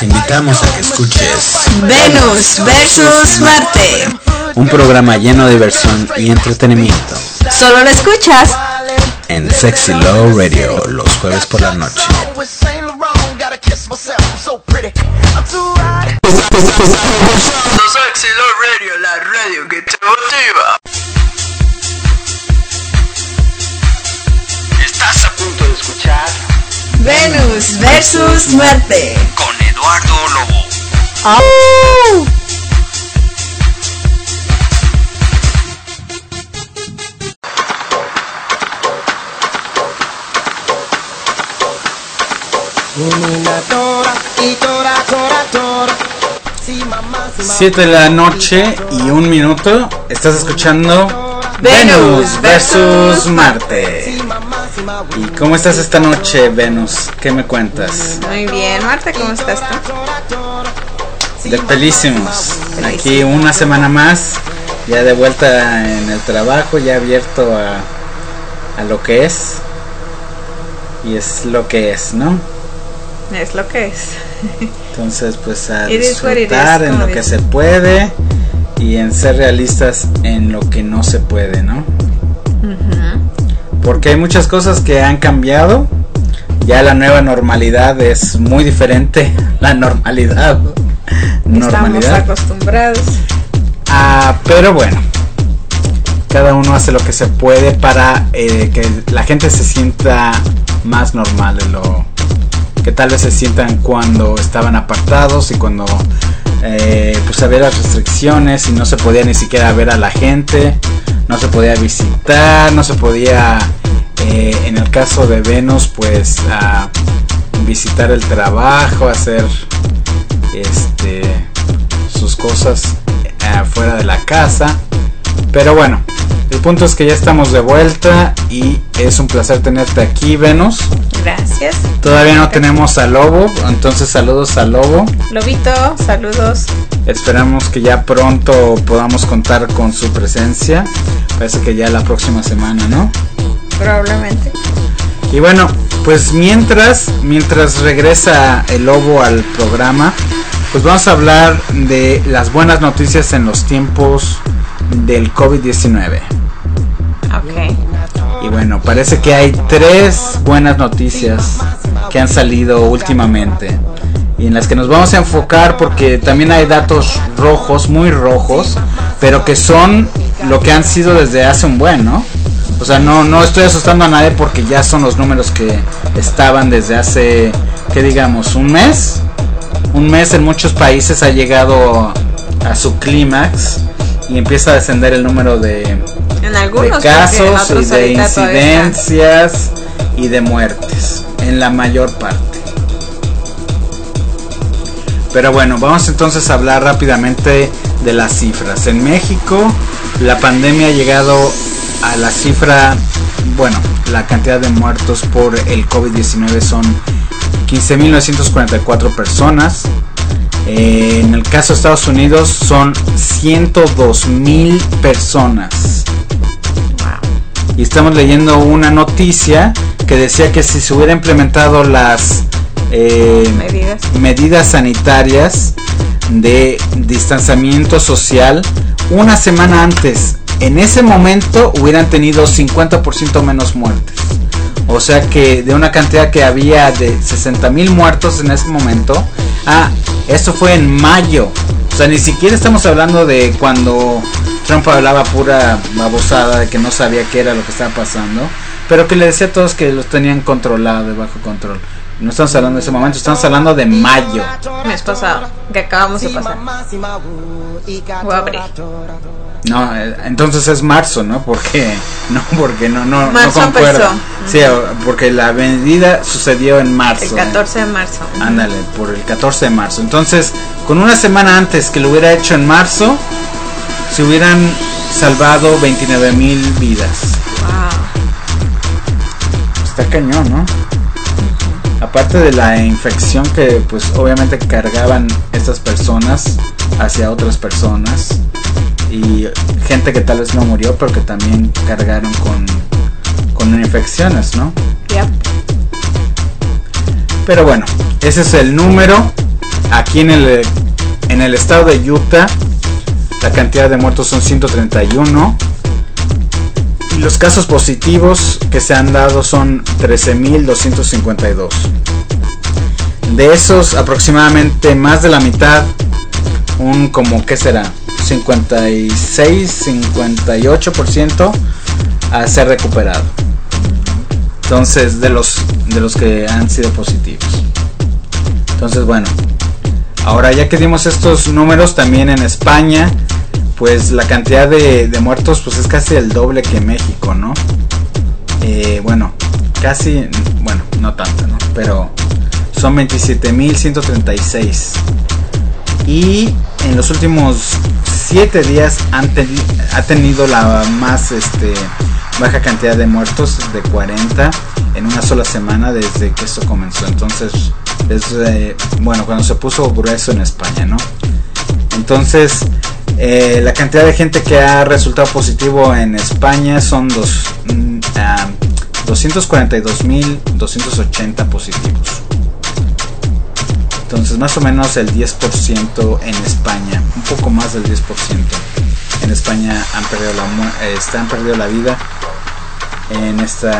invitamos a que escuches Venus versus Marte, un programa lleno de diversión y entretenimiento. Solo lo escuchas en Sexy Low Radio los jueves por la noche. Sexy Low Radio, la radio que te motiva. Estás a punto de escuchar Venus versus Marte con Eduardo Lobo. ¡Oh! Siete de la noche y 1 minuto. Estás escuchando Venus versus Marte. ¿Y cómo estás esta noche, Venus? ¿Qué me cuentas? Muy bien, Marte, ¿cómo estás tú? De pelísimos. Aquí una semana más, ya de vuelta en el trabajo, ya abierto a lo que es. Y es lo que es, ¿no? Es lo que es. Entonces, pues a It is what it disfrutar is, en lo que se puede y en ser realistas en lo que no se puede, ¿no? Porque hay muchas cosas que han cambiado. Ya la nueva normalidad es muy diferente a la normalidad. Estamos acostumbrados. Pero bueno, cada uno hace lo que se puede para que la gente se sienta más normal de lo que tal vez se sientan cuando estaban apartados y cuando pues había las restricciones y no se podía ni siquiera ver a la gente, no se podía visitar, no se podía en el caso de Venus pues visitar el trabajo, hacer sus cosas fuera de la casa. Pero bueno, el punto es que ya estamos de vuelta y es un placer tenerte aquí, Venus. Gracias. Todavía no tenemos a Lobo, entonces saludos a Lobo. Lobito, saludos. Esperamos que ya pronto podamos contar con su presencia. Parece que ya la próxima semana, ¿no? Probablemente. Y bueno, pues mientras regresa el Lobo al programa, pues vamos a hablar de las buenas noticias en los tiempos del COVID-19. Ok. Y bueno, parece que hay 3 buenas noticias que han salido últimamente y en las que nos vamos a enfocar porque también hay datos rojos, muy rojos, pero que son lo que han sido desde hace un buen, ¿no? O sea, no estoy asustando a nadie porque ya son los números que estaban desde hace, ¿qué digamos? ¿Un mes? Un mes en muchos países ha llegado a su clímax y empieza a descender el número de casos y de incidencias y de muertes en la mayor parte. Pero bueno, vamos entonces a hablar rápidamente de las cifras. En México la pandemia ha llegado a la cifra, bueno, la cantidad de muertos por el COVID-19 son 15.944 personas. En el caso de Estados Unidos son 102,000 personas. Y estamos leyendo una noticia que decía que si se hubiera implementado las medidas sanitarias de distanciamiento social una semana antes, en ese momento hubieran tenido 50% menos muertes. O sea que de una cantidad que había de 60,000 muertos en ese momento, eso fue en mayo. O sea, ni siquiera estamos hablando de cuando Trump hablaba pura babosada de que no sabía qué era lo que estaba pasando, pero que le decía a todos que los tenían controlado, de bajo control. No estamos hablando de ese momento, estamos hablando de mayo. Mes pasado, que acabamos de pasar. O abril. No, entonces es marzo, ¿no? Porque no marzo concuerda. empezó. Sí, porque la medida sucedió en marzo. El 14 de marzo. Ándale, por el 14 de marzo. Entonces, con una semana antes que lo hubiera hecho en marzo, se hubieran salvado 29,000 vidas. Wow. Está cañón, ¿no? Aparte de la infección que pues obviamente cargaban estas personas hacia otras personas y gente que tal vez no murió pero que también cargaron con infecciones, ¿no? Yep. Pero bueno, ese es el número aquí en el estado de Utah la cantidad de muertos son 131 y los casos positivos que se han dado son 13.252. De esos aproximadamente más de la mitad, ¿qué será? 58% a ser recuperado. Entonces, de los que han sido positivos. Entonces, bueno, ahora ya que dimos estos números, también en España, pues la cantidad de muertos pues es casi el doble que México, ¿no? Casi, no tanto, ¿no? Pero son 27.136. Y en los últimos 7 días ha tenido la más baja cantidad de muertos, de 40 en una sola semana desde que esto comenzó. Entonces, cuando se puso grueso en España, ¿no? Entonces, la cantidad de gente que ha resultado positivo en España son 242.280 positivos. Entonces, más o menos el 10% en España, un poco más del 10% en España han perdido la vida en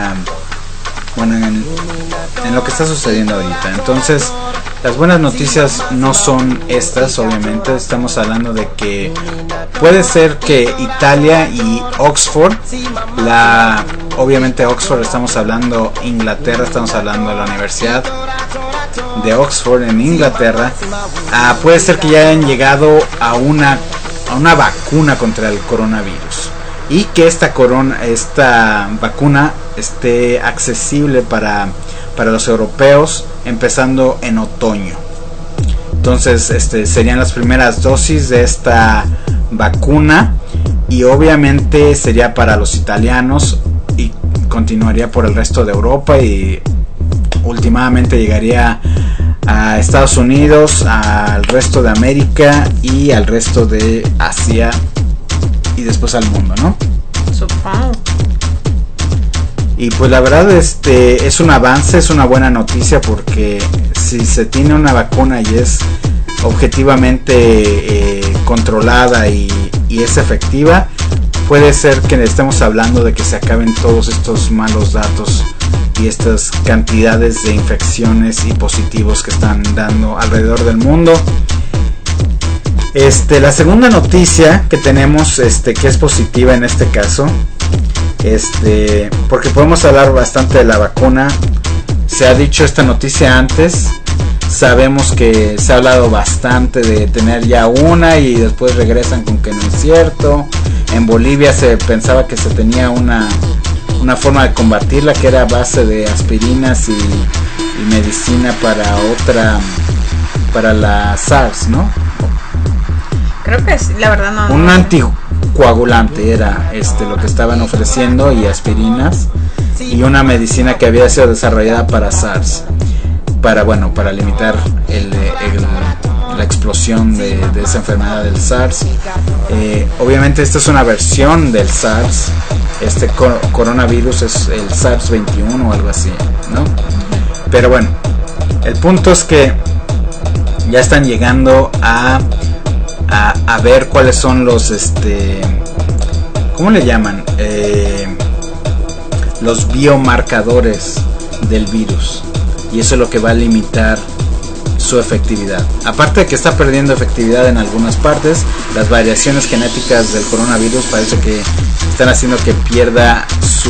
en lo que está sucediendo ahorita. Entonces, las buenas noticias no son estas, obviamente. Estamos hablando de que puede ser que Italia y Oxford, obviamente Oxford, estamos hablando Inglaterra, estamos hablando de la Universidad de Oxford en Inglaterra, puede ser que ya hayan llegado a una vacuna contra el coronavirus y que esta vacuna esté accesible para los europeos empezando en otoño. Entonces serían las primeras dosis de esta vacuna y obviamente sería para los italianos y continuaría por el resto de Europa y últimamente llegaría a Estados Unidos, al resto de América y al resto de Asia y después al mundo, ¿no? Supongo. Y pues la verdad es un avance, es una buena noticia, porque si se tiene una vacuna y es objetivamente controlada y es efectiva, puede ser que estemos hablando de que se acaben todos estos malos datos y estas cantidades de infecciones y positivos que están dando alrededor del mundo. La segunda noticia que tenemos, que es positiva en este caso, porque podemos hablar bastante de la vacuna. Se ha dicho esta noticia antes, sabemos que se ha hablado bastante de tener ya una y después regresan con que no es cierto. En Bolivia se pensaba que se tenía una forma de combatirla, que era a base de aspirinas y medicina para la SARS, ¿no? Creo que sí, la verdad no. Un anticoagulante era lo que estaban ofreciendo, y aspirinas, y una medicina que había sido desarrollada para SARS, para limitar la explosión de esa enfermedad del SARS. Obviamente esta es una versión del SARS. Este coronavirus es el SARS-21 o algo así, ¿no? Pero bueno, el punto es que ya están llegando a ver cuáles son los ¿cómo le llaman? Los biomarcadores del virus, y eso es lo que va a limitar su efectividad. Aparte de que está perdiendo efectividad en algunas partes, las variaciones genéticas del coronavirus parece que están haciendo que pierda su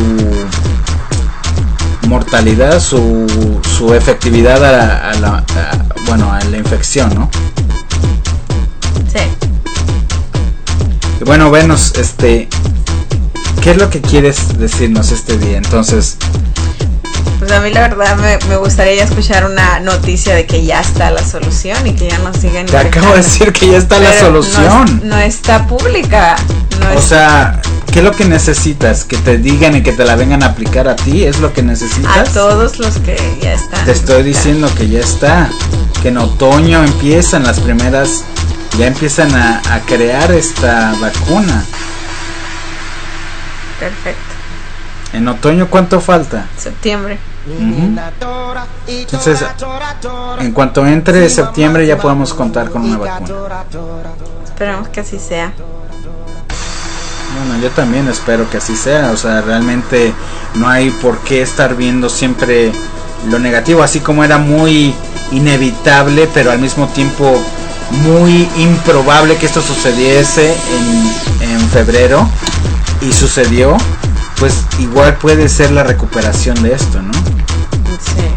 mortalidad, su efectividad a la infección, ¿no? Sí. Y bueno, Venus, ¿qué es lo que quieres decirnos este día? Entonces, pues a mí la verdad me gustaría escuchar una noticia de que ya está la solución y que ya no sigan. Te acabo de decir que ya está la solución. No está pública. Sea, ¿qué es lo que necesitas? ¿Que te digan y que te la vengan a aplicar a ti? ¿Es lo que necesitas? A todos los que ya están. Te estoy diciendo que ya está. Que en otoño empiezan las primeras, ya empiezan a crear esta vacuna. Perfecto. En otoño, ¿cuánto falta? Septiembre. Entonces, en cuanto entre septiembre ya podemos contar con una vacuna. Esperemos que así sea. Bueno, yo también espero que así sea. O sea, realmente no hay por qué estar viendo siempre lo negativo, así como era muy inevitable, pero al mismo tiempo muy improbable que esto sucediese en febrero, y sucedió. Pues igual puede ser la recuperación de esto, ¿no? Sí.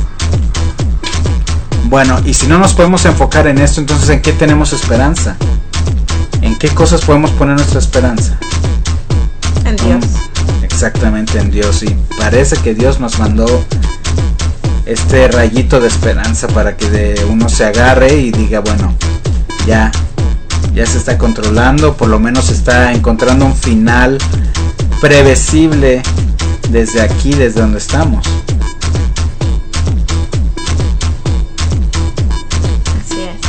Bueno, y si no nos podemos enfocar en esto, entonces ¿en qué tenemos esperanza? ¿En qué cosas podemos poner nuestra esperanza? En Dios. Exactamente, en Dios. Y parece que Dios nos mandó este rayito de esperanza para que uno se agarre y diga, bueno, ya se está controlando, por lo menos está encontrando un final previsible desde aquí, desde donde estamos. Así es.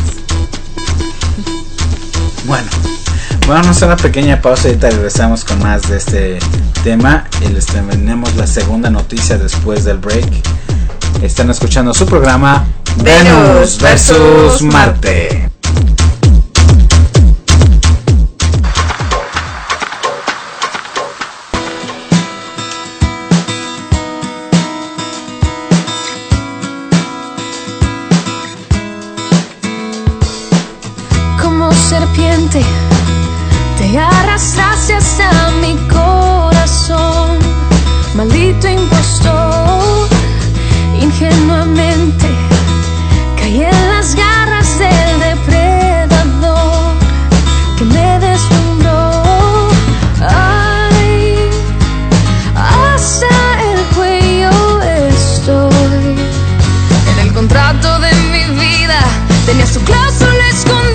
Bueno, vamos a una pequeña pausa y ahorita regresamos con más de este tema y les tenemos la segunda noticia después del break. Están escuchando su programa Venus versus Marte. Serpiente, te arrastraste hasta mi corazón, maldito impostor. Ingenuamente caí en las garras del depredador que me deslumbró. Ay, hasta el cuello estoy. En el contrato de mi vida tenías tu cláusula escondida.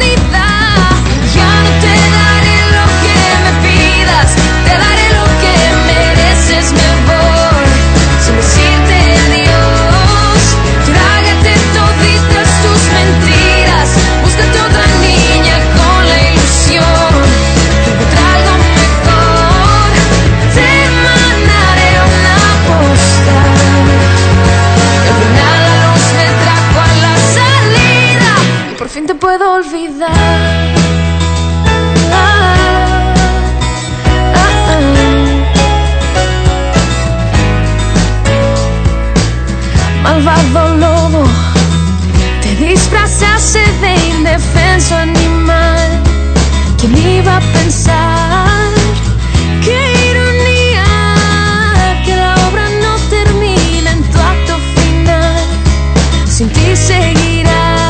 Te puedo olvidar. Malvado lobo, te disfrazaste de indefenso animal. ¿Quién iba a pensar? Qué ironía que la obra no termina en tu acto final. Sin ti seguirá.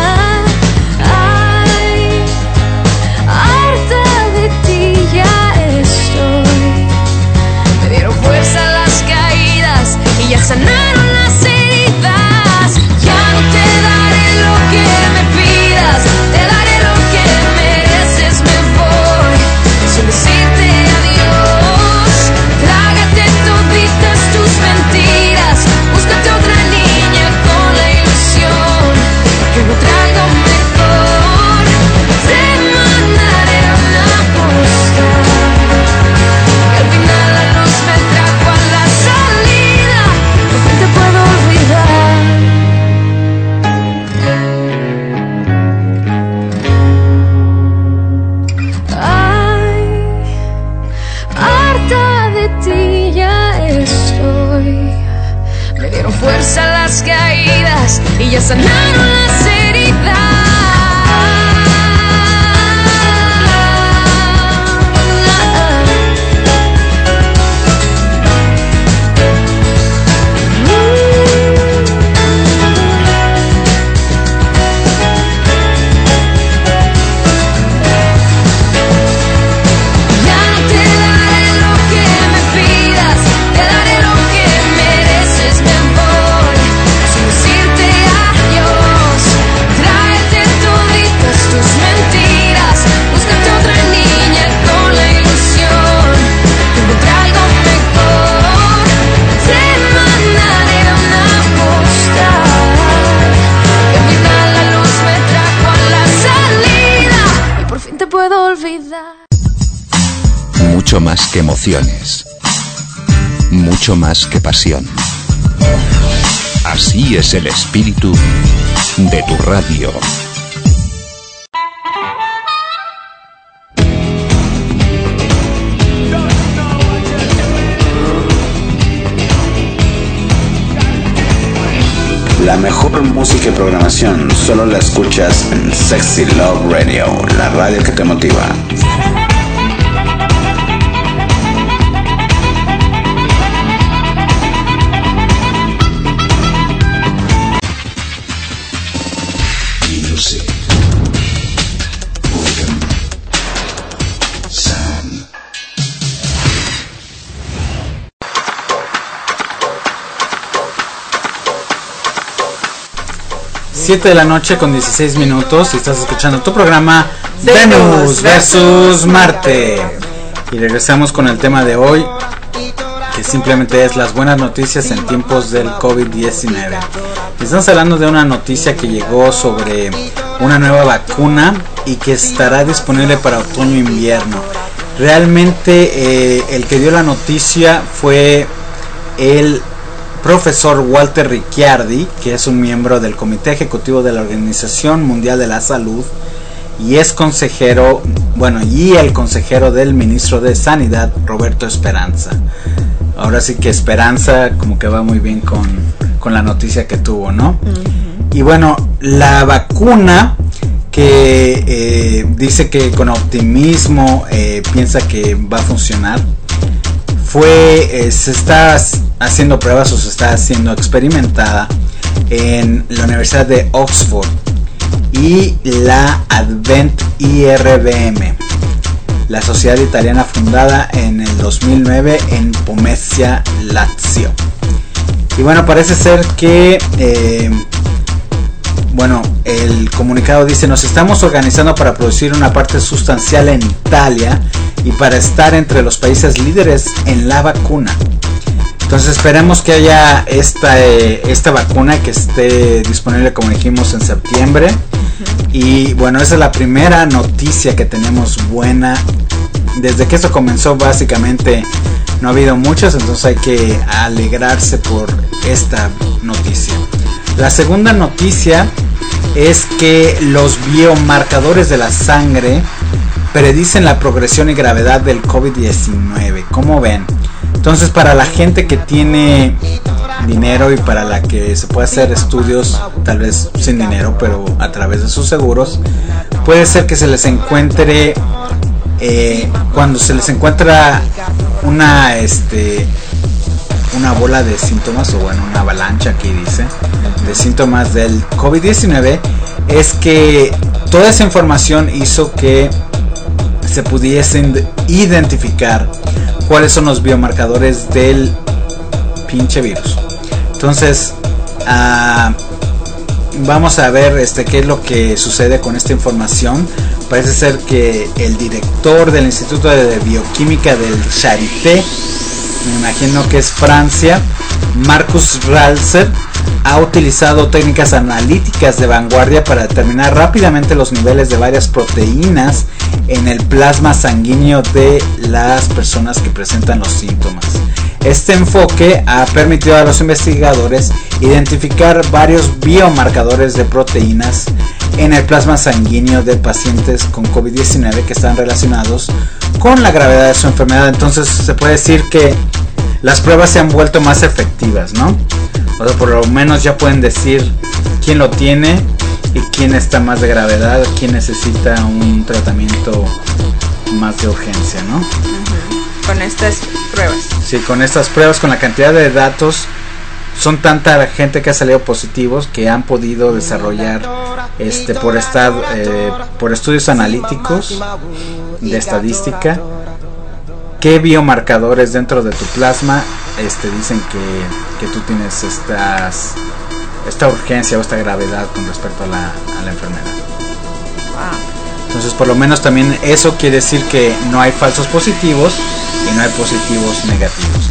Ya sanaron las heridas, ya no te daré lo que me pidas, te daré lo que mereces, me voy, sin decirte adiós, trágate toditas tus mentiras, búscate otra niña con la ilusión, que encuentre algo mejor, te mandaré una postal, que al final la luz me trajo a la salida. Te puedo olvidar. Ay, harta de ti ya estoy. Me dieron fuerza las caídas y ya sanaron las heridas. Mucho más que emociones, mucho más que pasión. Así es el espíritu de tu radio. La mejor música y programación solo la escuchas en Sexy Love Radio, la radio que te motiva. Music. Organ. Sound. 7 de la noche con 16 minutos y estás escuchando tu programa Venus versus Marte. Y regresamos con el tema de hoy, que simplemente es las buenas noticias en tiempos del COVID-19. Estamos hablando de una noticia que llegó sobre una nueva vacuna y que estará disponible para otoño-invierno. Realmente el que dio la noticia fue el profesor Walter Ricciardi, que es un miembro del Comité Ejecutivo de la Organización Mundial de la Salud y es consejero, y el consejero del ministro de Sanidad, Roberto Esperanza. Ahora sí que Esperanza como que va muy bien con la noticia que tuvo, ¿no? Y bueno, la vacuna que dice que con optimismo piensa que va a funcionar, se está haciendo pruebas o se está siendo experimentada en la Universidad de Oxford y la Advent IRBM, la sociedad italiana fundada en el 2009 en Pomezia, Lazio. Y bueno, parece ser que el comunicado dice: nos estamos organizando para producir una parte sustancial en Italia y para estar entre los países líderes en la vacuna. Entonces esperemos que haya esta vacuna que esté disponible, como dijimos, en septiembre. Y bueno, esa es la primera noticia que tenemos buena. Desde que esto comenzó básicamente no ha habido muchas, entonces hay que alegrarse por esta noticia. La segunda noticia es que los biomarcadores de la sangre predicen la progresión y gravedad del COVID-19. ¿Cómo ven? Entonces, para la gente que tiene dinero y para la que se puede hacer estudios, tal vez sin dinero, pero a través de sus seguros, puede ser que se les encuentre, cuando se les encuentra una bola de síntomas, o una avalancha, aquí dice, de síntomas del COVID-19, es que toda esa información hizo que se pudiesen identificar cuáles son los biomarcadores del pinche virus. Entonces vamos a ver qué es lo que sucede con esta información. Parece ser que el director del Instituto de Bioquímica del Charité, me imagino que es Francia, Marcus Ralser, ha utilizado técnicas analíticas de vanguardia para determinar rápidamente los niveles de varias proteínas en el plasma sanguíneo de las personas que presentan los síntomas. Este enfoque ha permitido a los investigadores identificar varios biomarcadores de proteínas en el plasma sanguíneo de pacientes con COVID-19 que están relacionados con la gravedad de su enfermedad. Entonces se puede decir que las pruebas se han vuelto más efectivas, ¿no? O sea, por lo menos ya pueden decir quién lo tiene y quién está más de gravedad, quién necesita un tratamiento más de urgencia, ¿no? Con estas pruebas. Sí, con estas pruebas, con la cantidad de datos, son tanta la gente que ha salido positivos que han podido desarrollar por estudios analíticos de estadística qué biomarcadores dentro de tu plasma dicen que tú tienes esta urgencia o esta gravedad con respecto a la enfermedad. Wow. Entonces, por lo menos también eso quiere decir que no hay falsos positivos y no hay positivos negativos,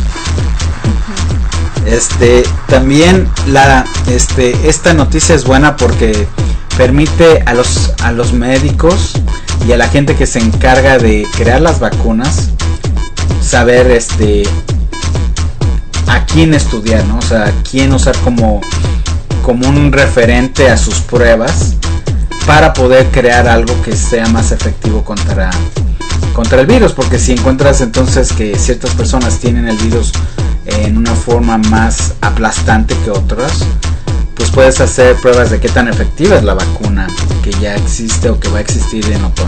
¿no? También esta noticia es buena porque permite a los médicos y a la gente que se encarga de crear las vacunas saber a quién estudiar, ¿no? O sea, a quién usar como un referente a sus pruebas para poder crear algo que sea más efectivo contra el virus, porque si encuentras entonces que ciertas personas tienen el virus en una forma más aplastante que otras, pues puedes hacer pruebas de qué tan efectiva es la vacuna que ya existe o que va a existir en otoño.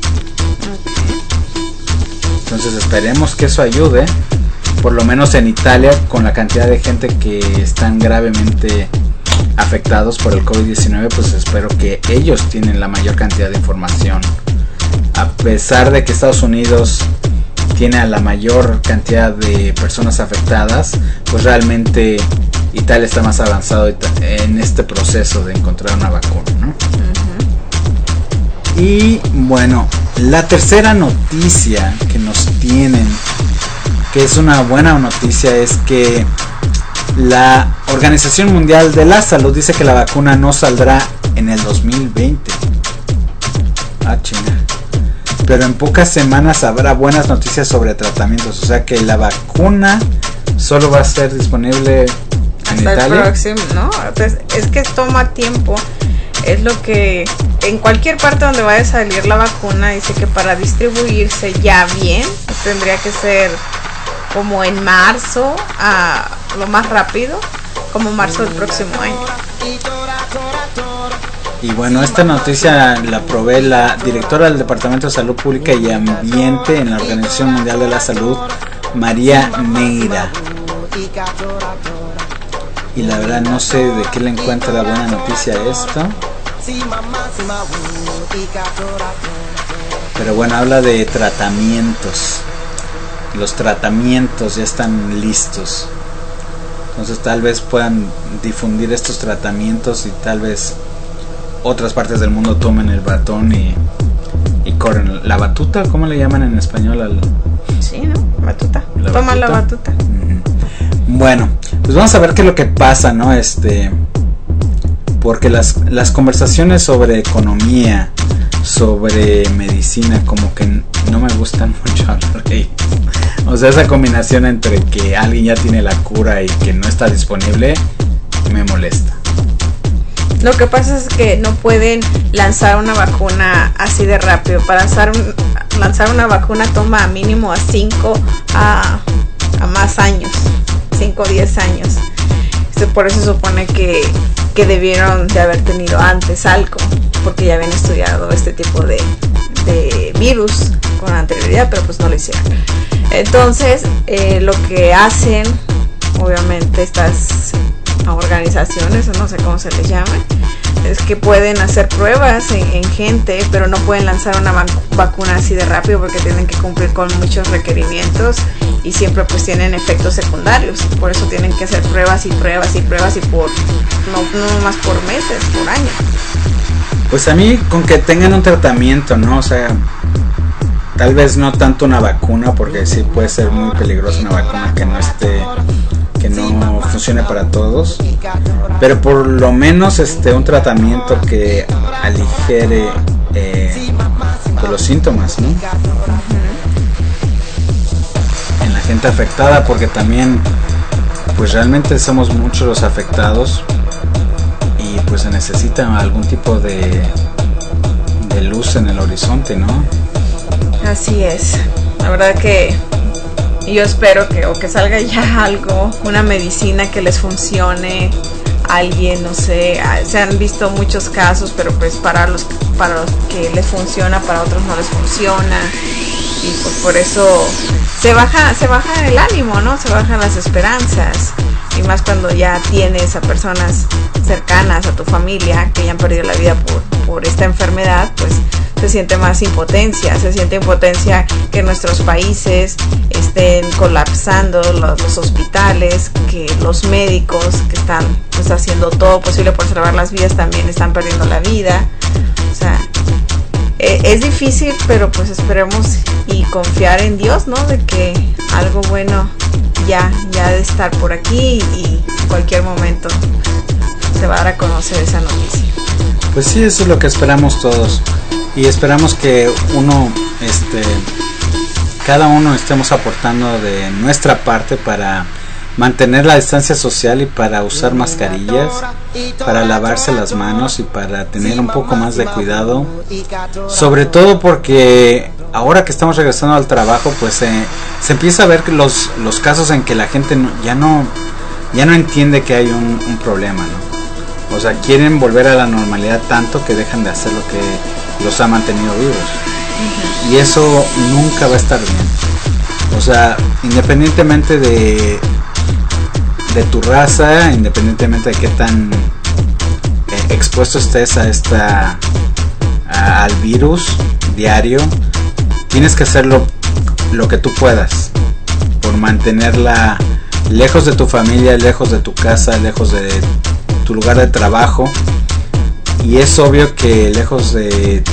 Entonces esperemos que eso ayude, por lo menos en Italia, con la cantidad de gente que están gravemente afectados por el COVID-19, pues espero que ellos tienen la mayor cantidad de información. A pesar de que Estados Unidos tiene a la mayor cantidad de personas afectadas, pues realmente Italia está más avanzado en este proceso de encontrar una vacuna, ¿no? Y bueno, la tercera noticia que nos tienen, que es una buena noticia, es que la Organización Mundial de la Salud dice que la vacuna no saldrá en el 2020. Ah, chinga. Pero en pocas semanas habrá buenas noticias sobre tratamientos. O sea que la vacuna solo va a ser disponible en Italia. El próximo, ¿no? Entonces, es que toma tiempo. Es lo que en cualquier parte donde vaya a salir la vacuna, dice que para distribuirse ya bien tendría que ser como en marzo, a lo más rápido, como marzo del próximo año. Y bueno, esta noticia la provee la directora del Departamento de Salud Pública y Ambiente en la Organización Mundial de la Salud, María Neira. Y la verdad no sé de qué le encuentra la buena noticia a esto. Pero bueno, habla de tratamientos. Los tratamientos ya están listos. Entonces tal vez puedan difundir estos tratamientos y tal vez otras partes del mundo tomen el batón y corren. ¿La batuta? ¿Cómo le llaman en español? Sí, ¿no? Batuta. Toma la batuta. Bueno, pues vamos a ver qué es lo que pasa, ¿no? Porque las conversaciones sobre economía, sobre medicina, como que no me gustan mucho hablar de ellos. O sea, esa combinación entre que alguien ya tiene la cura y que no está disponible, me molesta. Lo que pasa es que no pueden lanzar una vacuna así de rápido. Para lanzar una vacuna toma mínimo a 5 a más años, 5 o 10 años. Por eso se supone que debieron de haber tenido antes algo, porque ya habían estudiado este tipo de virus con anterioridad, pero pues no lo hicieron. Entonces lo que hacen, obviamente, estas organizaciones, o no sé cómo se les llama, es que pueden hacer pruebas en gente, pero no pueden lanzar una vacuna así de rápido porque tienen que cumplir con muchos requerimientos y siempre pues tienen efectos secundarios. Por eso tienen que hacer pruebas y pruebas y pruebas y no más por meses, por años. Pues a mí con que tengan un tratamiento, ¿no? O sea, tal vez no tanto una vacuna, porque sí puede ser muy peligrosa una vacuna que no funcione para todos, pero por lo menos un tratamiento que aligere pues los síntomas, ¿no? En la gente afectada, porque también pues realmente somos muchos los afectados y pues se necesita algún tipo de luz en el horizonte, ¿no? Así es. La verdad que yo espero que salga ya algo, una medicina que les funcione, alguien, no sé, se han visto muchos casos, pero pues para los que les funciona, para otros no les funciona, y pues por eso se baja el ánimo, ¿no? Se bajan las esperanzas, y más cuando ya tienes a personas cercanas a tu familia que ya han perdido la vida por esta enfermedad, pues se siente más impotencia, que nuestros países estén colapsando los hospitales, que los médicos que están pues haciendo todo posible por salvar las vidas también están perdiendo la vida. O sea, es difícil, pero pues esperemos y confiar en Dios, ¿no? De que algo bueno ya de estar por aquí y en cualquier momento se va a dar a conocer esa noticia. Pues sí, eso es lo que esperamos todos. Y esperamos que cada uno estemos aportando de nuestra parte para mantener la distancia social y para usar mascarillas, para lavarse las manos y para tener un poco más de cuidado, sobre todo porque ahora que estamos regresando al trabajo, pues se empieza a ver que los casos en que la gente ya no entiende que hay un problema, ¿no? O sea, quieren volver a la normalidad tanto que dejan de hacer lo que los ha mantenido vivos. Y eso nunca va a estar bien. O sea, independientemente de tu raza, independientemente de qué tan expuesto estés al virus diario, tienes que hacer lo que tú puedas por mantenerla lejos de tu familia, lejos de tu casa, lejos de tu lugar de trabajo. Y es obvio que lejos de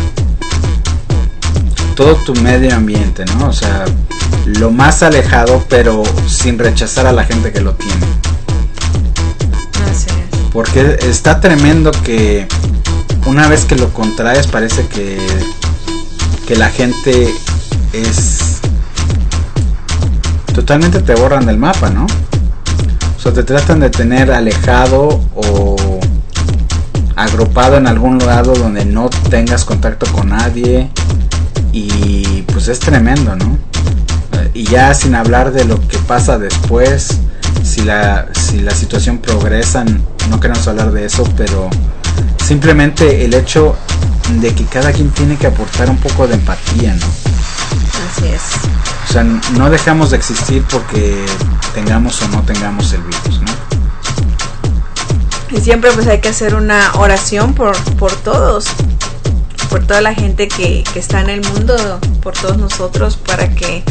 todo tu medio ambiente, ¿no? O sea, lo más alejado, pero sin rechazar a la gente que lo tiene. Así es. Porque está tremendo que una vez que lo contraes parece que la gente es totalmente, te borran del mapa, ¿no? O sea, te tratan de tener alejado o agrupado en algún lado donde no tengas contacto con nadie, y pues es tremendo, ¿no? Y ya sin hablar de lo que pasa después, si la situación progresa, no queremos hablar de eso, pero simplemente el hecho de que cada quien tiene que aportar un poco de empatía, ¿no? Así es. O sea, no dejamos de existir porque tengamos o no tengamos el virus, ¿no? Y siempre pues hay que hacer una oración por todos, por toda la gente que está en el mundo, por todos nosotros, para que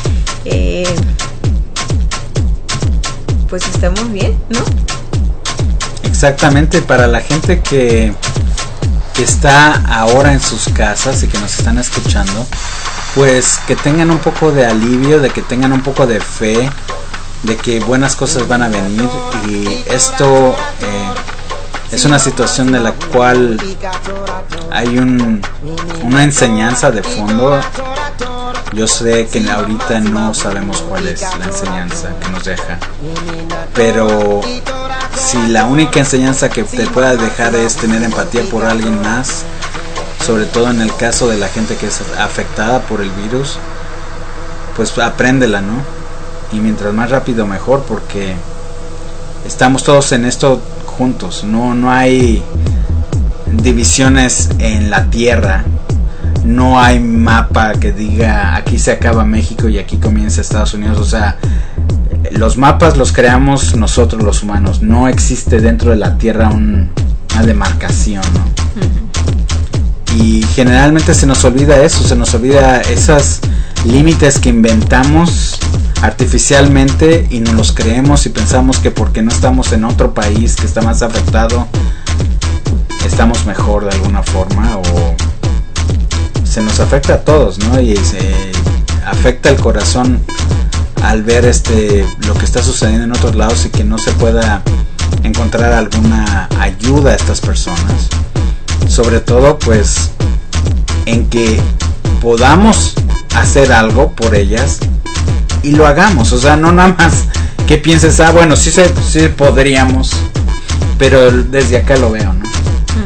pues estemos bien, ¿no? Exactamente, para la gente que está ahora en sus casas y que nos están escuchando, pues que tengan un poco de alivio, de que tengan un poco de fe, de que buenas cosas van a venir. Y esto es una situación de la cual hay una enseñanza de fondo. Yo sé que ahorita no sabemos cuál es la enseñanza que nos deja, pero si la única enseñanza que te pueda dejar es tener empatía por alguien más, sobre todo en el caso de la gente que es afectada por el virus, pues apréndela, ¿no? Y mientras más rápido mejor, porque estamos todos en esto juntos. No hay divisiones en la tierra, no hay mapa que diga aquí se acaba México y aquí comienza Estados Unidos. O sea, los mapas los creamos nosotros los humanos, no existe dentro de la tierra una demarcación, ¿no? Y generalmente se nos olvida eso, se nos olvida esos límites que inventamos artificialmente y nos los creemos y pensamos que porque no estamos en otro país que está más afectado estamos mejor de alguna forma, o se nos afecta a todos, ¿no? Y se afecta el corazón al ver lo que está sucediendo en otros lados y que no se pueda encontrar alguna ayuda a estas personas, sobre todo pues en que podamos hacer algo por ellas y lo hagamos. O sea, no nada más que pienses, bueno, sí podríamos, pero desde acá lo veo, ¿no?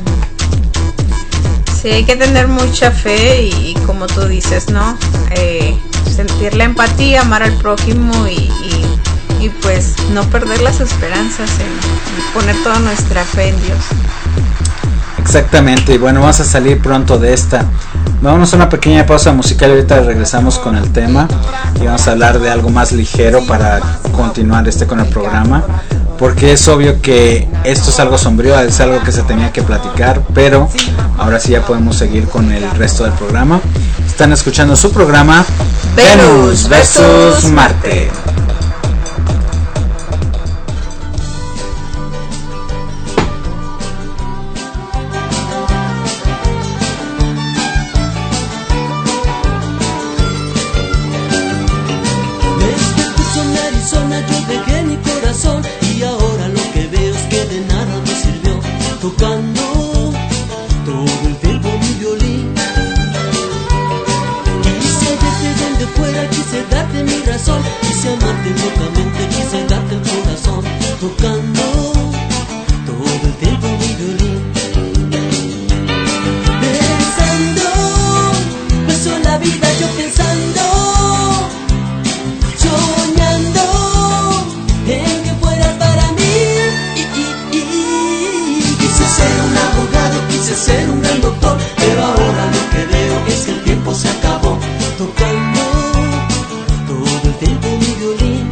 Sí, hay que tener mucha fe y como tú dices, ¿no? Sentir la empatía, amar al prójimo y pues no perder las esperanzas, en poner toda nuestra fe en Dios. Exactamente, y bueno, vamos a salir pronto de esta. Vamos a una pequeña pausa musical y ahorita regresamos con el tema y vamos a hablar de algo más ligero para continuar con el programa, porque es obvio que esto es algo sombrío, es algo que se tenía que platicar, pero ahora sí ya podemos seguir con el resto del programa. Están escuchando su programa Venus versus Marte. Tocando todo el tiempo mi violín. Quise verte donde fuera, quise darte mi razón, quise quise amarte locamente, quise darte el corazón, tocando todo el tiempo mi violín. Pensando, paso la vida yo pensando, soñando en que fueras para mí. Quise ser un abogado, quise ser un gran doctor, pero ahora lo que veo es que el tiempo se acabó, tocando todo el tiempo mi violín.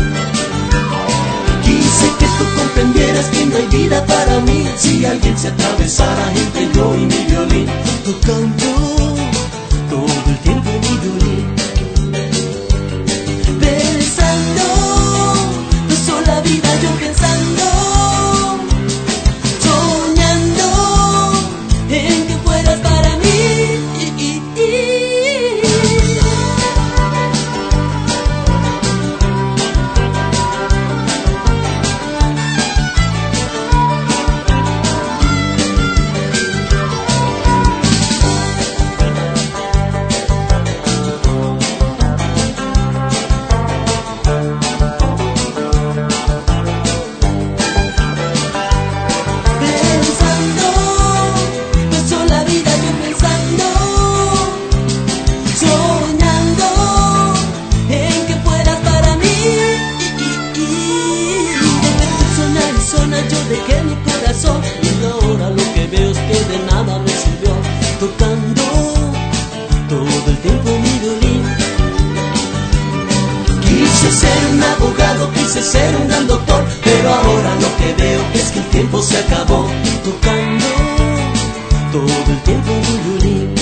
Quise que tú comprendieras que no hay vida para mí si alguien se atravesara entre yo y mi violín, tocando todo el tiempo mi violín. Pensando, pasó la vida yo pensando, soñando en que fueras para mí. Dejé mi corazón y ahora lo que veo es que de nada me sirvió, tocando todo el tiempo mi violín. Quise ser un abogado, quise ser un gran doctor, pero ahora lo que veo es que el tiempo se acabó, tocando todo el tiempo mi violín.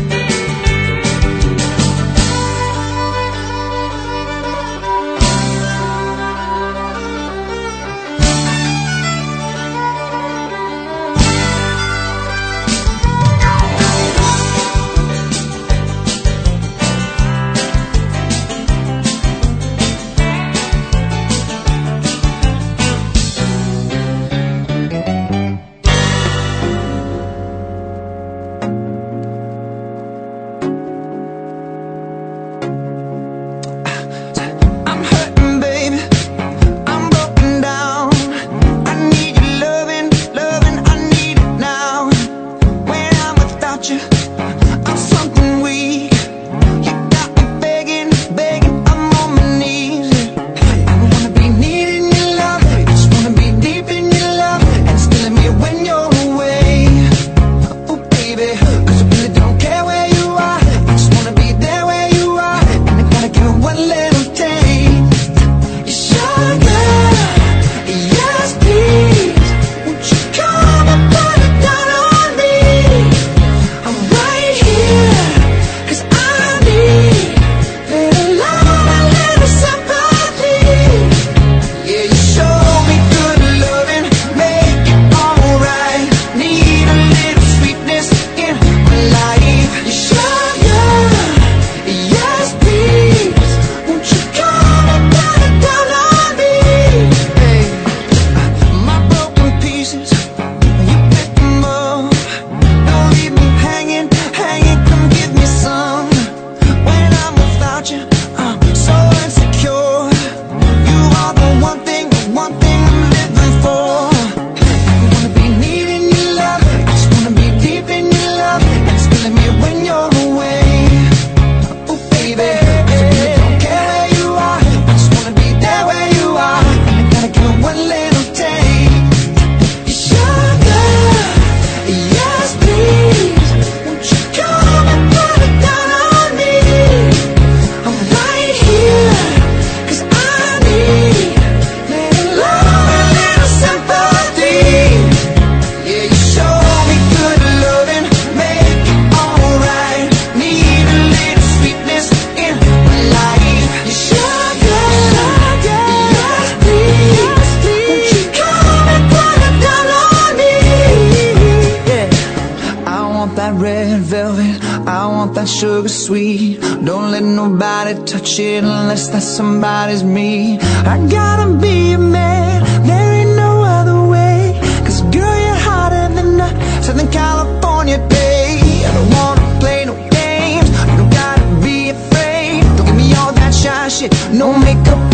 Sugar sweet, don't let nobody touch it unless that somebody's me. I gotta be a man, there ain't no other way. 'Cause girl, you're hotter than a Southern California day. I don't wanna play no games, you don't gotta be afraid. Don't give me all that shy shit, no makeup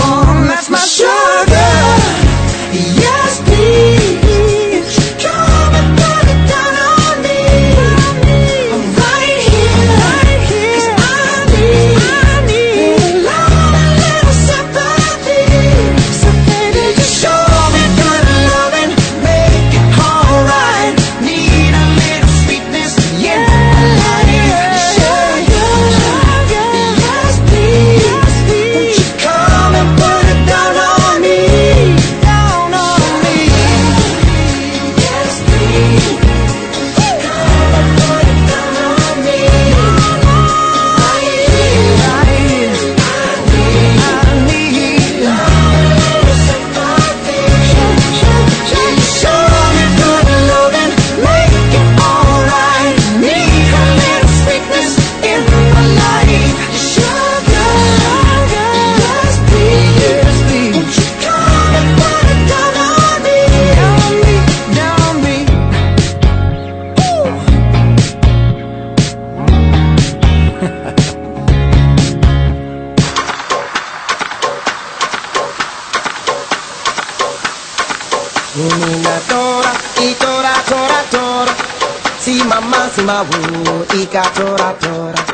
Si mamá, si mabu, y catora, tora.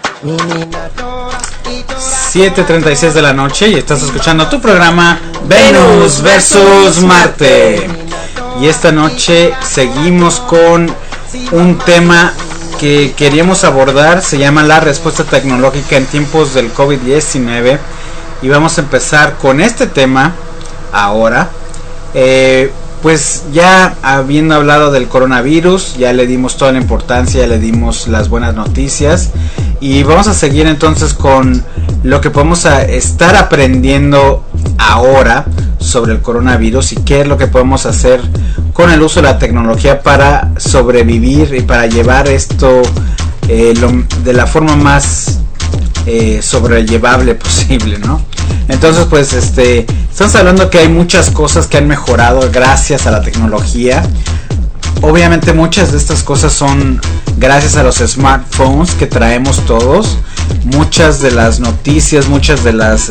7:36 de la noche y estás escuchando tu programa Venus versus Marte. Y esta noche seguimos con un tema que queríamos abordar, se llama la respuesta tecnológica en tiempos del COVID-19 y vamos a empezar con este tema ahora. Pues ya habiendo hablado del coronavirus, ya le dimos toda la importancia, ya le dimos las buenas noticias y vamos a seguir entonces con lo que podemos estar aprendiendo ahora sobre el coronavirus y qué es lo que podemos hacer con el uso de la tecnología para sobrevivir y para llevar esto de la forma más sobrellevable posible, ¿no? Entonces pues estamos hablando que hay muchas cosas que han mejorado gracias a la tecnología. Obviamente muchas de estas cosas son gracias a los smartphones que traemos todos. Muchas de las noticias, muchas de las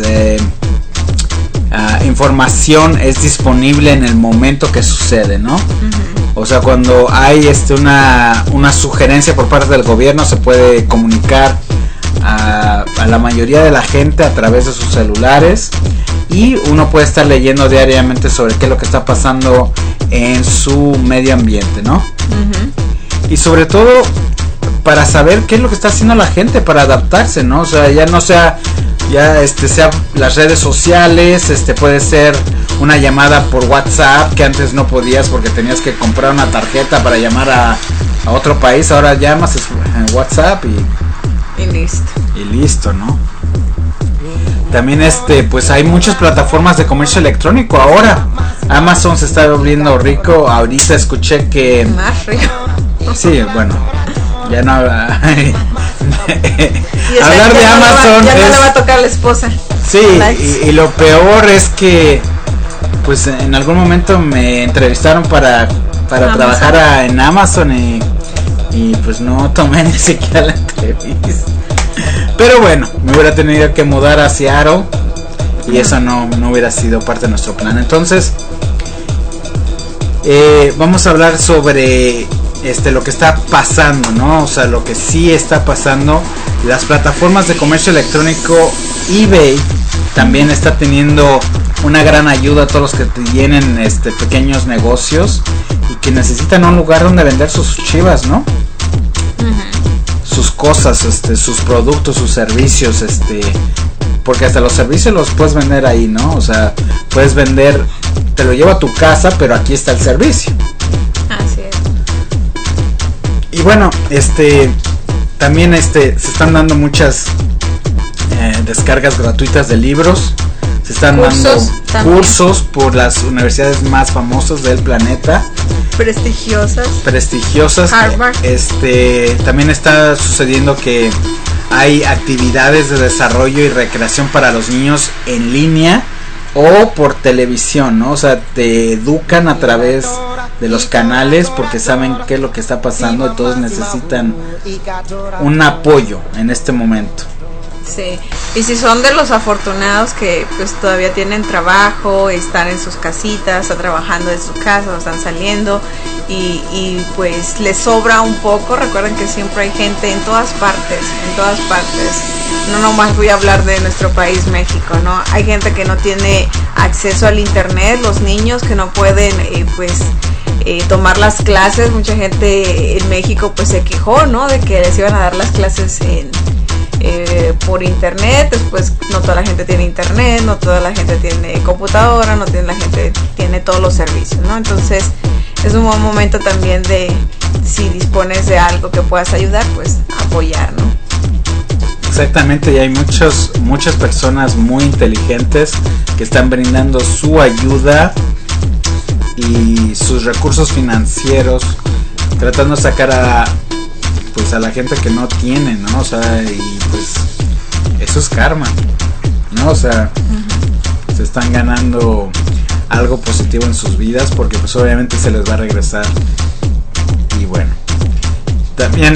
información es disponible en el momento que sucede, ¿no? O sea, cuando hay una sugerencia por parte del gobierno se puede comunicar a la mayoría de la gente a través de sus celulares y uno puede estar leyendo diariamente sobre qué es lo que está pasando en su medio ambiente, ¿no? Y sobre todo para saber qué es lo que está haciendo la gente para adaptarse, ¿no? O sea, ya no sea sea las redes sociales, puede ser una llamada por WhatsApp que antes no podías porque tenías que comprar una tarjeta para llamar a otro país. Ahora llamas en WhatsApp y listo, ¿no? También pues hay muchas plataformas de comercio electrónico ahora. Amazon se está volviendo rico. Ahorita escuché que más rico. Sí, bueno, ya no hablar de Amazon ya no le va a tocar la esposa. Sí, y lo peor es que pues en algún momento me entrevistaron para trabajar en Amazon y pues no tomé ni siquiera la entrevista. Pero bueno, me hubiera tenido que mudar a Seattle y eso no hubiera sido parte de nuestro plan. Entonces vamos a hablar sobre lo que está pasando, ¿no? O sea, lo que sí está pasando. Las plataformas de comercio electrónico, eBay también está teniendo una gran ayuda a todos los que tienen pequeños negocios y que necesitan un lugar donde vender sus chivas, ¿no? Sus cosas, sus productos, sus servicios, porque hasta los servicios los puedes vender ahí, ¿no? O sea, puedes vender, te lo llevo a tu casa, pero aquí está el servicio. Así es. Y bueno, también se están dando muchas descargas gratuitas de libros. Se están dando cursos por las universidades más famosas del planeta. Prestigiosas. Harvard. También está sucediendo que hay actividades de desarrollo y recreación para los niños en línea o por televisión, ¿no? O sea, te educan a través de los canales porque saben qué es lo que está pasando y todos necesitan un apoyo en este momento. Sí, y si son de los afortunados que pues todavía tienen trabajo, están en sus casitas, están trabajando en su casa, o están saliendo y pues les sobra un poco, recuerden que siempre hay gente en todas partes, no nomás voy a hablar de nuestro país México, ¿no? Hay gente que no tiene acceso al internet, los niños que no pueden tomar las clases, mucha gente en México pues se quejó, ¿no? De que les iban a dar las clases por internet, después no toda la gente tiene internet, no toda la gente tiene computadora, no toda la gente tiene todos los servicios, ¿no? Entonces es un buen momento también de, si dispones de algo que puedas ayudar, pues apoyar, ¿no? Exactamente, y hay muchas personas muy inteligentes que están brindando su ayuda y sus recursos financieros, tratando de sacar a la gente que no tiene, ¿no? O sea, y pues eso es karma, ¿no? O sea, se están ganando algo positivo en sus vidas porque pues obviamente se les va a regresar. Y bueno, también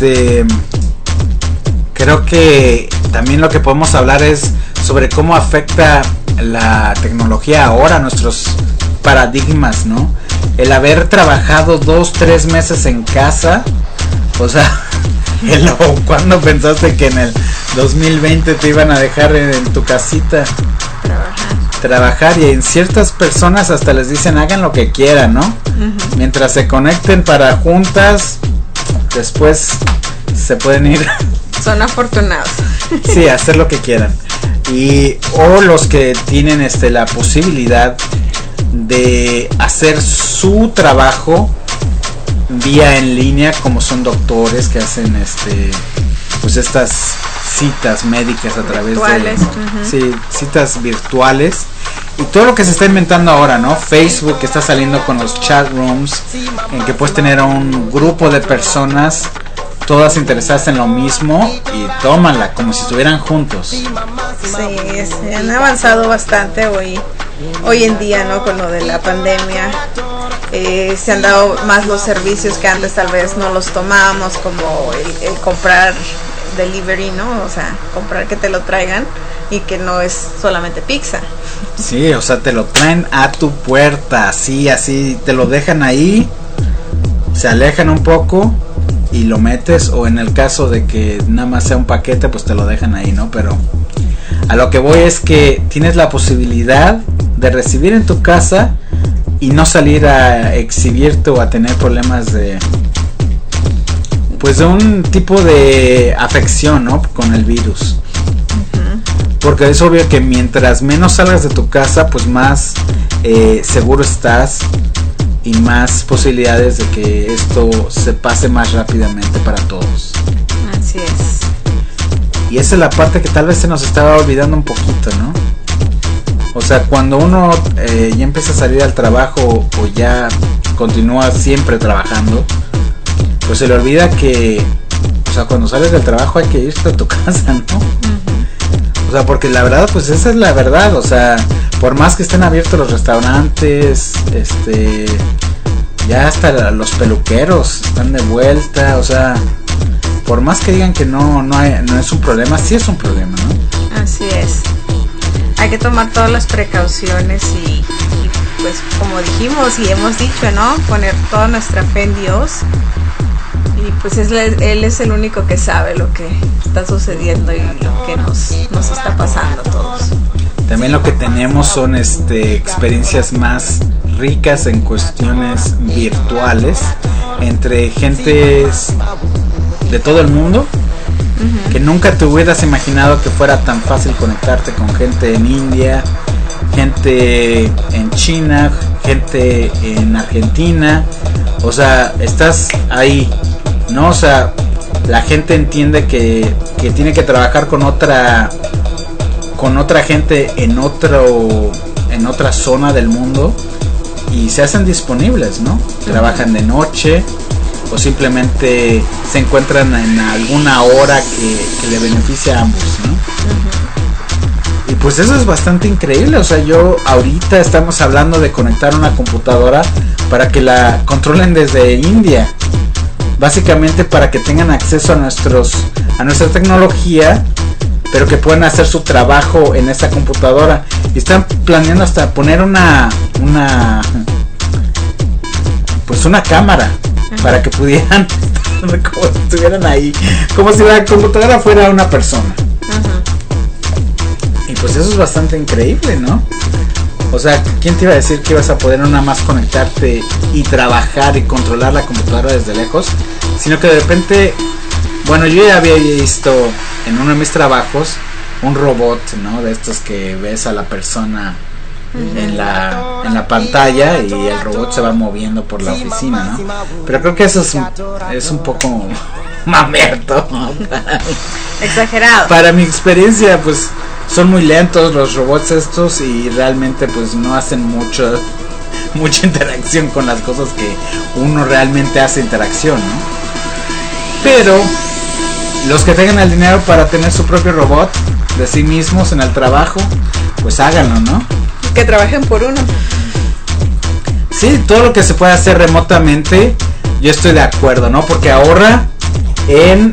creo que también lo que podemos hablar es sobre cómo afecta la tecnología ahora a nuestros paradigmas, ¿no? El haber trabajado 2-3 meses en casa, o sea, ¿cuándo pensaste que en el 2020 te iban a dejar en tu casita trabajar? Y en ciertas personas hasta les dicen hagan lo que quieran, ¿no? Uh-huh. Mientras se conecten para juntas, después se pueden ir. Son afortunados. Sí, hacer lo que quieran. O los que tienen la posibilidad de hacer su trabajo vía en línea, como son doctores que hacen pues estas citas médicas a través virtuales, de sí, citas virtuales, y todo lo que se está inventando ahora, ¿no? Facebook que está saliendo con los chat rooms, en que puedes tener un grupo de personas todas interesadas en lo mismo y tómala como si estuvieran juntos. Sí, se han avanzado bastante hoy en día, ¿no? Con lo de la pandemia, se han dado más los servicios que antes tal vez no los tomábamos, como el comprar delivery, ¿no? O sea, comprar que te lo traigan y que no es solamente pizza. Sí, o sea, te lo traen a tu puerta, así te lo dejan ahí, se alejan un poco y lo metes, o en el caso de que nada más sea un paquete, pues te lo dejan ahí, ¿no? Pero a lo que voy es que tienes la posibilidad de recibir en tu casa y no salir a exhibirte o a tener problemas de un tipo de afección, ¿no? Con el virus. Porque es obvio que mientras menos salgas de tu casa, pues más seguro estás y más posibilidades de que esto se pase más rápidamente para todos. Así es. Y esa es la parte que tal vez se nos estaba olvidando un poquito, ¿no? O sea, cuando uno ya empieza a salir al trabajo o ya continúa siempre trabajando, pues se le olvida que, o sea, cuando sales del trabajo hay que irte a tu casa, ¿no? O sea, porque la verdad, pues esa es la verdad. O sea, por más que estén abiertos los restaurantes, ya hasta los peluqueros están de vuelta. O sea, por más que digan que no es un problema, sí es un problema, ¿no? Así es. Hay que tomar todas las precauciones y pues como dijimos y hemos dicho, ¿no? Poner toda nuestra fe en Dios. Y pues Él es el único que sabe lo que está sucediendo y lo que nos está pasando a todos. También lo que tenemos son experiencias más ricas en cuestiones virtuales entre gentes de todo el mundo, que nunca te hubieras imaginado que fuera tan fácil conectarte con gente en India, gente en China, gente en Argentina. O sea, estás ahí, ¿no? O sea, la gente entiende que tiene que trabajar con otra gente en otra zona del mundo y se hacen disponibles, ¿no? Trabajan de noche o simplemente se encuentran en alguna hora que le beneficia a ambos, ¿no? Y pues eso es bastante increíble. O sea, ahorita estamos hablando de conectar una computadora para que la controlen desde India, básicamente para que tengan acceso a nuestra tecnología, pero que puedan hacer su trabajo en esta computadora. Y están planeando hasta poner una cámara para que pudieran como si estuvieran ahí, como si la computadora fuera una persona. Y pues eso es bastante increíble, ¿no? O sea, ¿quién te iba a decir que ibas a poder no nada más conectarte y trabajar y controlar la computadora desde lejos? Sino que de repente, bueno, yo ya había visto en uno de mis trabajos un robot, ¿no? De estos que ves a la persona en la pantalla y el robot se va moviendo por la oficina, ¿no? Pero creo que eso es un poco mamerto, ¿no? Exagerado. Para mi experiencia, pues son muy lentos los robots estos y realmente pues no hacen mucha interacción con las cosas que uno realmente hace interacción, ¿no? Pero los que tengan el dinero para tener su propio robot de sí mismos en el trabajo, pues háganlo, ¿no? Que trabajen por uno. Sí, todo lo que se puede hacer remotamente, yo estoy de acuerdo, ¿no? Porque ahorra en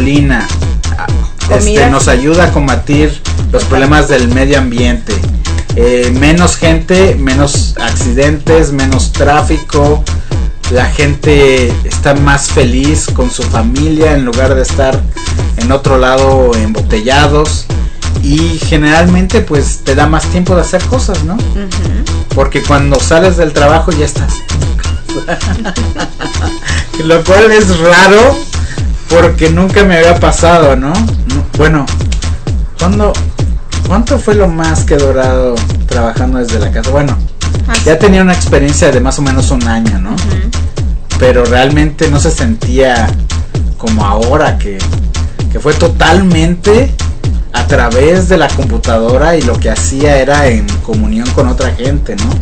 gasolina. Nos ayuda a combatir los problemas del medio ambiente. menos gente, menos accidentes, menos tráfico. La gente está más feliz con su familia en lugar de estar en otro lado embotellados. Y generalmente pues te da más tiempo de hacer cosas, ¿no? Porque cuando sales del trabajo ya estás. Lo cual es raro porque nunca me había pasado, ¿no? Bueno, ¿cuánto fue lo más que he durado trabajando desde la casa? Bueno, ya tenía una experiencia de más o menos un año, ¿no? Pero realmente no se sentía como ahora que fue totalmente a través de la computadora y lo que hacía era en comunión con otra gente, ¿no?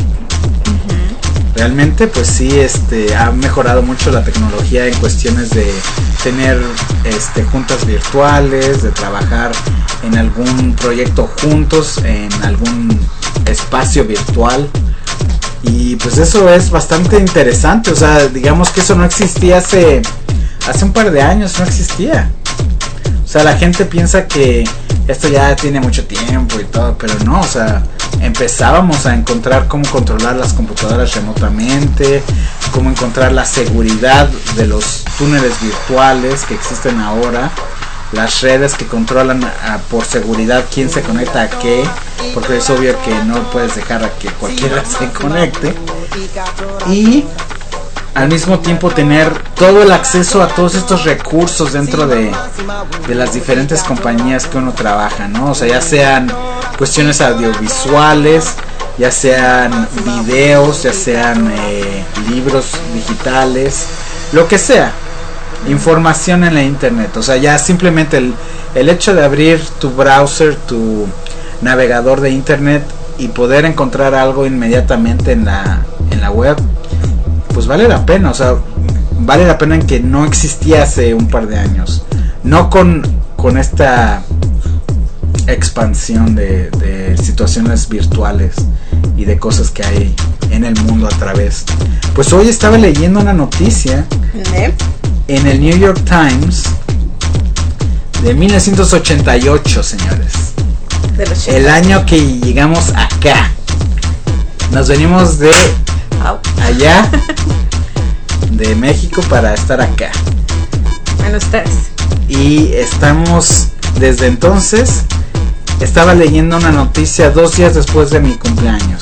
Realmente pues sí, ha mejorado mucho la tecnología en cuestiones de tener juntas virtuales, de trabajar en algún proyecto juntos, en algún espacio virtual. Y pues eso es bastante interesante. O sea, digamos que eso no existía hace un par de años, no existía. O sea, la gente piensa que esto ya tiene mucho tiempo y todo, pero no, o sea, empezábamos a encontrar cómo controlar las computadoras remotamente, cómo encontrar la seguridad de los túneles virtuales que existen ahora, las redes que controlan por seguridad quién se conecta a qué, porque es obvio que no puedes dejar a que cualquiera se conecte, y al mismo tiempo tener todo el acceso a todos estos recursos dentro de las diferentes compañías que uno trabaja, ¿no? O sea, ya sean cuestiones audiovisuales, ya sean videos, ya sean libros digitales, lo que sea, información en la internet. O sea, ya simplemente el hecho de abrir tu browser, tu navegador de internet y poder encontrar algo inmediatamente en la web, pues vale la pena. O sea, vale la pena en que no existía hace un par de años, no con esta expansión de situaciones virtuales y de cosas que hay en el mundo a través. Pues hoy estaba leyendo una noticia en el New York Times de 1988, señores. El año que llegamos acá. Nos venimos de allá, de México, para estar acá. Bueno, ustedes. Y estamos desde entonces. Estaba leyendo una noticia 2 días después de mi cumpleaños.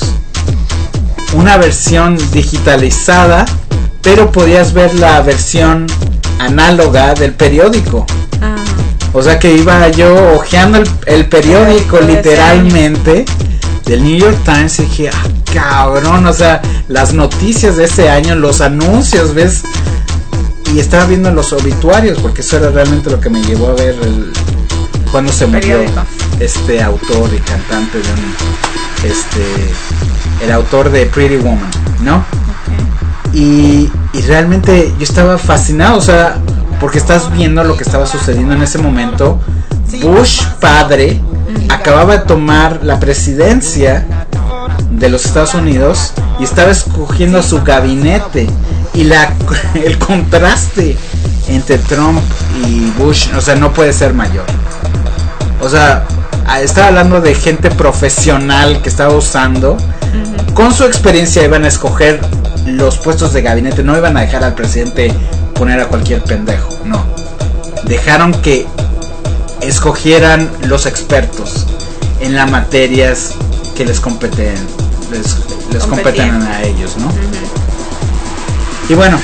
Una versión digitalizada, pero podías ver la versión análoga del periódico. O sea que iba yo hojeando el periódico literalmente del New York Times y dije, cabrón, o sea, las noticias de ese año, los anuncios, ¿ves? Y estaba viendo los obituarios, porque eso era realmente lo que me llevó a ver cuando se murió este autor y cantante de el autor de Pretty Woman, ¿no? Y realmente yo estaba fascinado, o sea, porque estás viendo lo que estaba sucediendo en ese momento. Bush padre acababa de tomar la presidencia de los Estados Unidos y estaba escogiendo a su gabinete, y el contraste entre Trump y Bush, o sea, no puede ser mayor. O sea, estaba hablando de gente profesional que estaba usando, con su experiencia iban a escoger los puestos de gabinete, no iban a dejar al presidente poner a cualquier pendejo, no. Dejaron que escogieran los expertos en las materias que les competen, les competen a ellos, ¿no? Y bueno,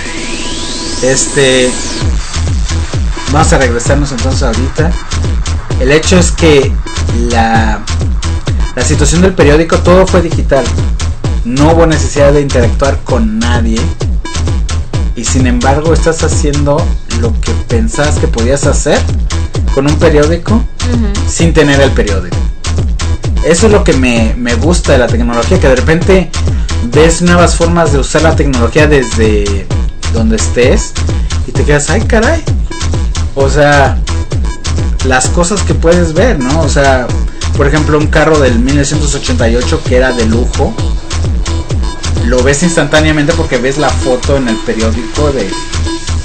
vamos a regresarnos entonces ahorita. El hecho es que la situación del periódico, todo fue digital. No hubo necesidad de interactuar con nadie. Y sin embargo estás haciendo lo que pensabas que podías hacer con un periódico sin tener el periódico. Eso es lo que me gusta de la tecnología, que de repente ves nuevas formas de usar la tecnología desde donde estés y te quedas, ay caray. O sea, las cosas que puedes ver, ¿no? O sea, por ejemplo, un carro del 1988 que era de lujo, lo ves instantáneamente porque ves la foto en el periódico de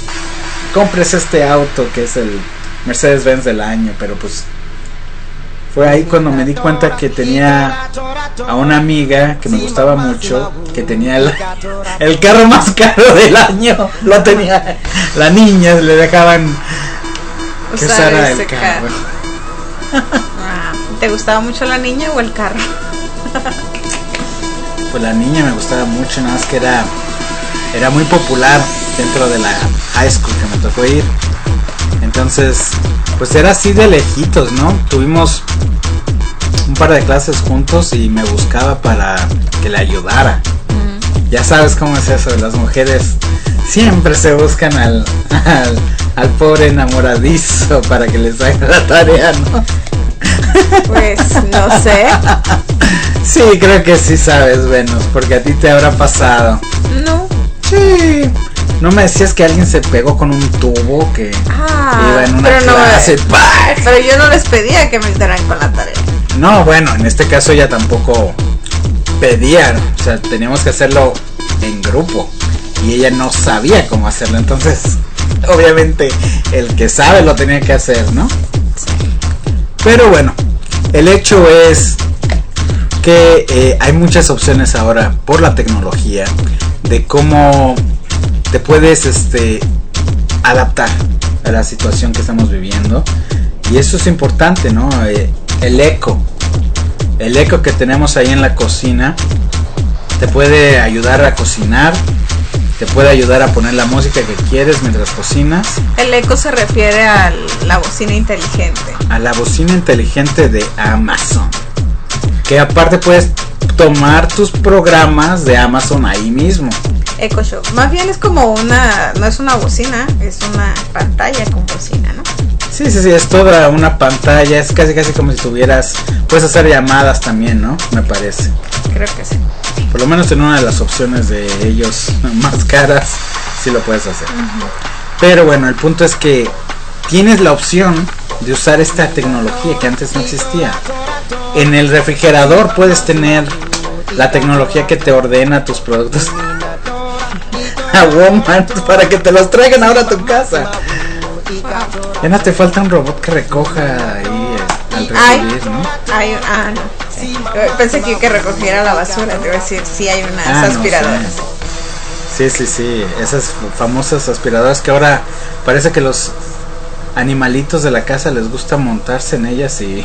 compres este auto que es el Mercedes-Benz del año, pero pues fue ahí cuando me di cuenta que tenía a una amiga que me gustaba mucho, que tenía el carro más caro del año. Lo tenía la niña, le dejaban que usara el carro. ¿Te gustaba mucho la niña o el carro? Pues la niña me gustaba mucho, nada más que era muy popular dentro de la high school que me tocó ir. Entonces, pues era así de lejitos, ¿no? Tuvimos un par de clases juntos y me buscaba para que le ayudara. Ya sabes cómo es eso, las mujeres siempre se buscan al pobre enamoradizo para que les haga la tarea, ¿no? Pues no sé. Sí, creo que sí sabes, Venus, porque a ti te habrá pasado. No. Sí. ¿No me decías que alguien se pegó con un tubo que iba en una clase? Pero yo no les pedía que me ayudaran con la tarea. No, bueno, en este caso ella tampoco pedía, o sea, teníamos que hacerlo en grupo y ella no sabía cómo hacerlo, entonces obviamente el que sabe lo tenía que hacer, ¿no? Sí. Pero bueno, el hecho es que hay muchas opciones ahora por la tecnología de cómo te puedes adaptar a la situación que estamos viviendo, y eso es importante, ¿no? El eco que tenemos ahí en la cocina te puede ayudar a cocinar, te puede ayudar a poner la música que quieres mientras cocinas. El eco se refiere a la bocina inteligente. A la bocina inteligente de Amazon, que aparte puedes tomar tus programas de Amazon ahí mismo. Echo Show. Más bien es como no es una bocina, es una pantalla con bocina, ¿no? Sí, es toda una pantalla, es casi como si puedes hacer llamadas también, ¿no? Me parece. Creo que sí. Por lo menos en una de las opciones de ellos más caras, sí lo puedes hacer. Pero bueno, el punto es que tienes la opción de usar esta tecnología que antes no existía. En el refrigerador puedes tener la tecnología que te ordena tus productos a Walmart para que te los traigan ahora a tu casa. Ya no te falta un robot que recoja ahí al recibir, ¿no? No. Sí. Pensé que recogiera la basura, te iba a decir, sí hay unas aspiradoras. No, sí, esas famosas aspiradoras que ahora parece que los animalitos de la casa les gusta montarse en ellas y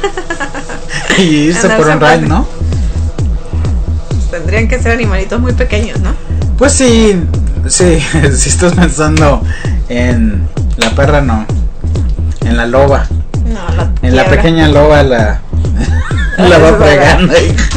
irse por un ride, ¿no? Tendrían que ser animalitos muy pequeños, ¿no? Pues sí, si estás pensando en la perra, no, en la loba. No, en la pequeña loba la va fregando.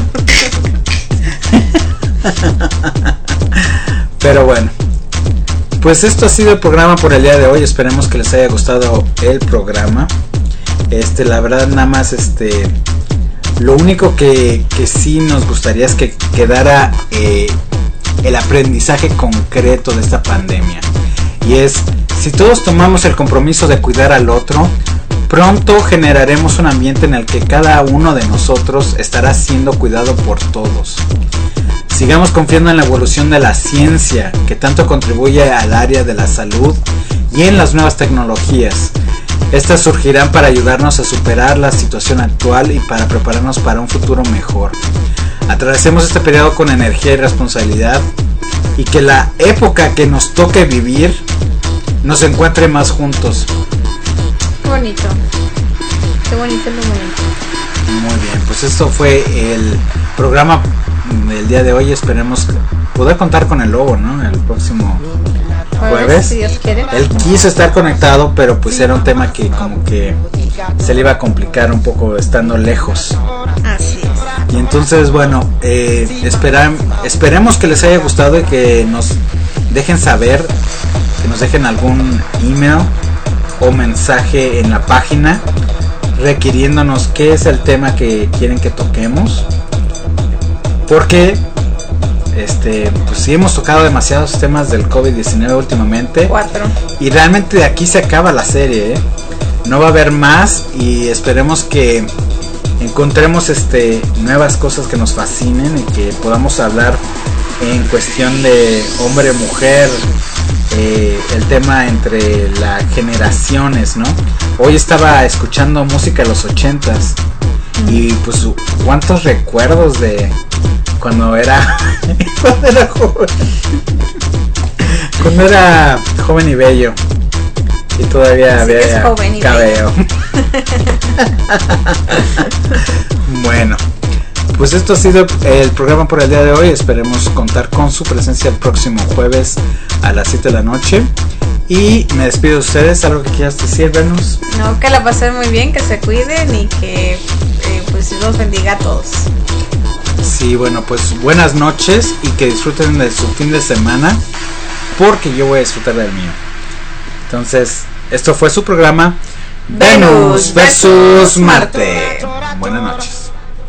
Pero bueno, pues esto ha sido el programa por el día de hoy. Esperemos que les haya gustado el programa. La verdad, nada más lo único que sí nos gustaría es que quedara el aprendizaje concreto de esta pandemia, y es: si todos tomamos el compromiso de cuidar al otro, pronto generaremos un ambiente en el que cada uno de nosotros estará siendo cuidado por todos. Sigamos confiando en la evolución de la ciencia, que tanto contribuye al área de la salud, y en las nuevas tecnologías. Estas surgirán para ayudarnos a superar la situación actual y para prepararnos para un futuro mejor. Atravesemos este periodo con energía y responsabilidad, y que la época que nos toque vivir nos encuentre más juntos. Qué bonito el momento. Muy bien, pues esto fue el programa del día de hoy. Esperemos poder contar con el lobo, ¿no? El próximo jueves. Si Dios quiere. Él quiso estar conectado, pero pues era un tema que como que se le iba a complicar un poco estando lejos. Así es. Y entonces, bueno, esperemos que les haya gustado y que nos dejen saber, que nos dejen algún email o mensaje en la página requiriéndonos qué es el tema que quieren que toquemos, porque pues sí hemos tocado demasiados temas del COVID-19 últimamente. 4. Y realmente de aquí se acaba la serie, ¿eh? No va a haber más, y esperemos que encontremos nuevas cosas que nos fascinen y que podamos hablar en cuestión de hombre-mujer, el tema entre las generaciones, ¿no? Hoy estaba escuchando música de los 80s Y pues cuántos recuerdos de cuando era joven. Cuando era joven y bello. Y todavía Así que es había joven y cabello. Bueno, pues esto ha sido el programa por el día de hoy. Esperemos contar con su presencia el próximo jueves a las 7 de la noche. Y me despido de ustedes. ¿Algo que quieras decir, Venus? No, que la pasen muy bien, que se cuiden y que pues Dios los bendiga a todos. Sí, bueno, pues buenas noches y que disfruten de su fin de semana, porque yo voy a disfrutar del mío. Entonces, esto fue su programa Venus versus Marte. Buenas noches.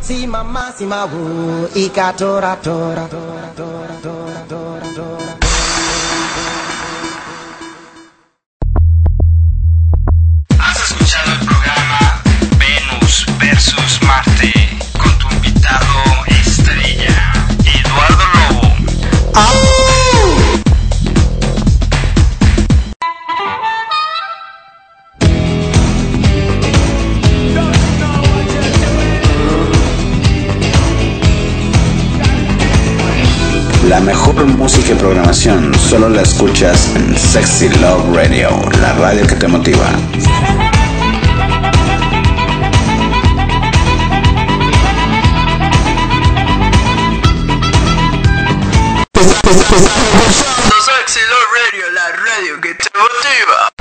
Has escuchado el programa Venus versus Marte con tu invitado estrella, Eduardo Lobo. La mejor música y programación solo la escuchas en Sexy Love Radio, la radio que te motiva. Sexy Love Radio, la radio que te motiva.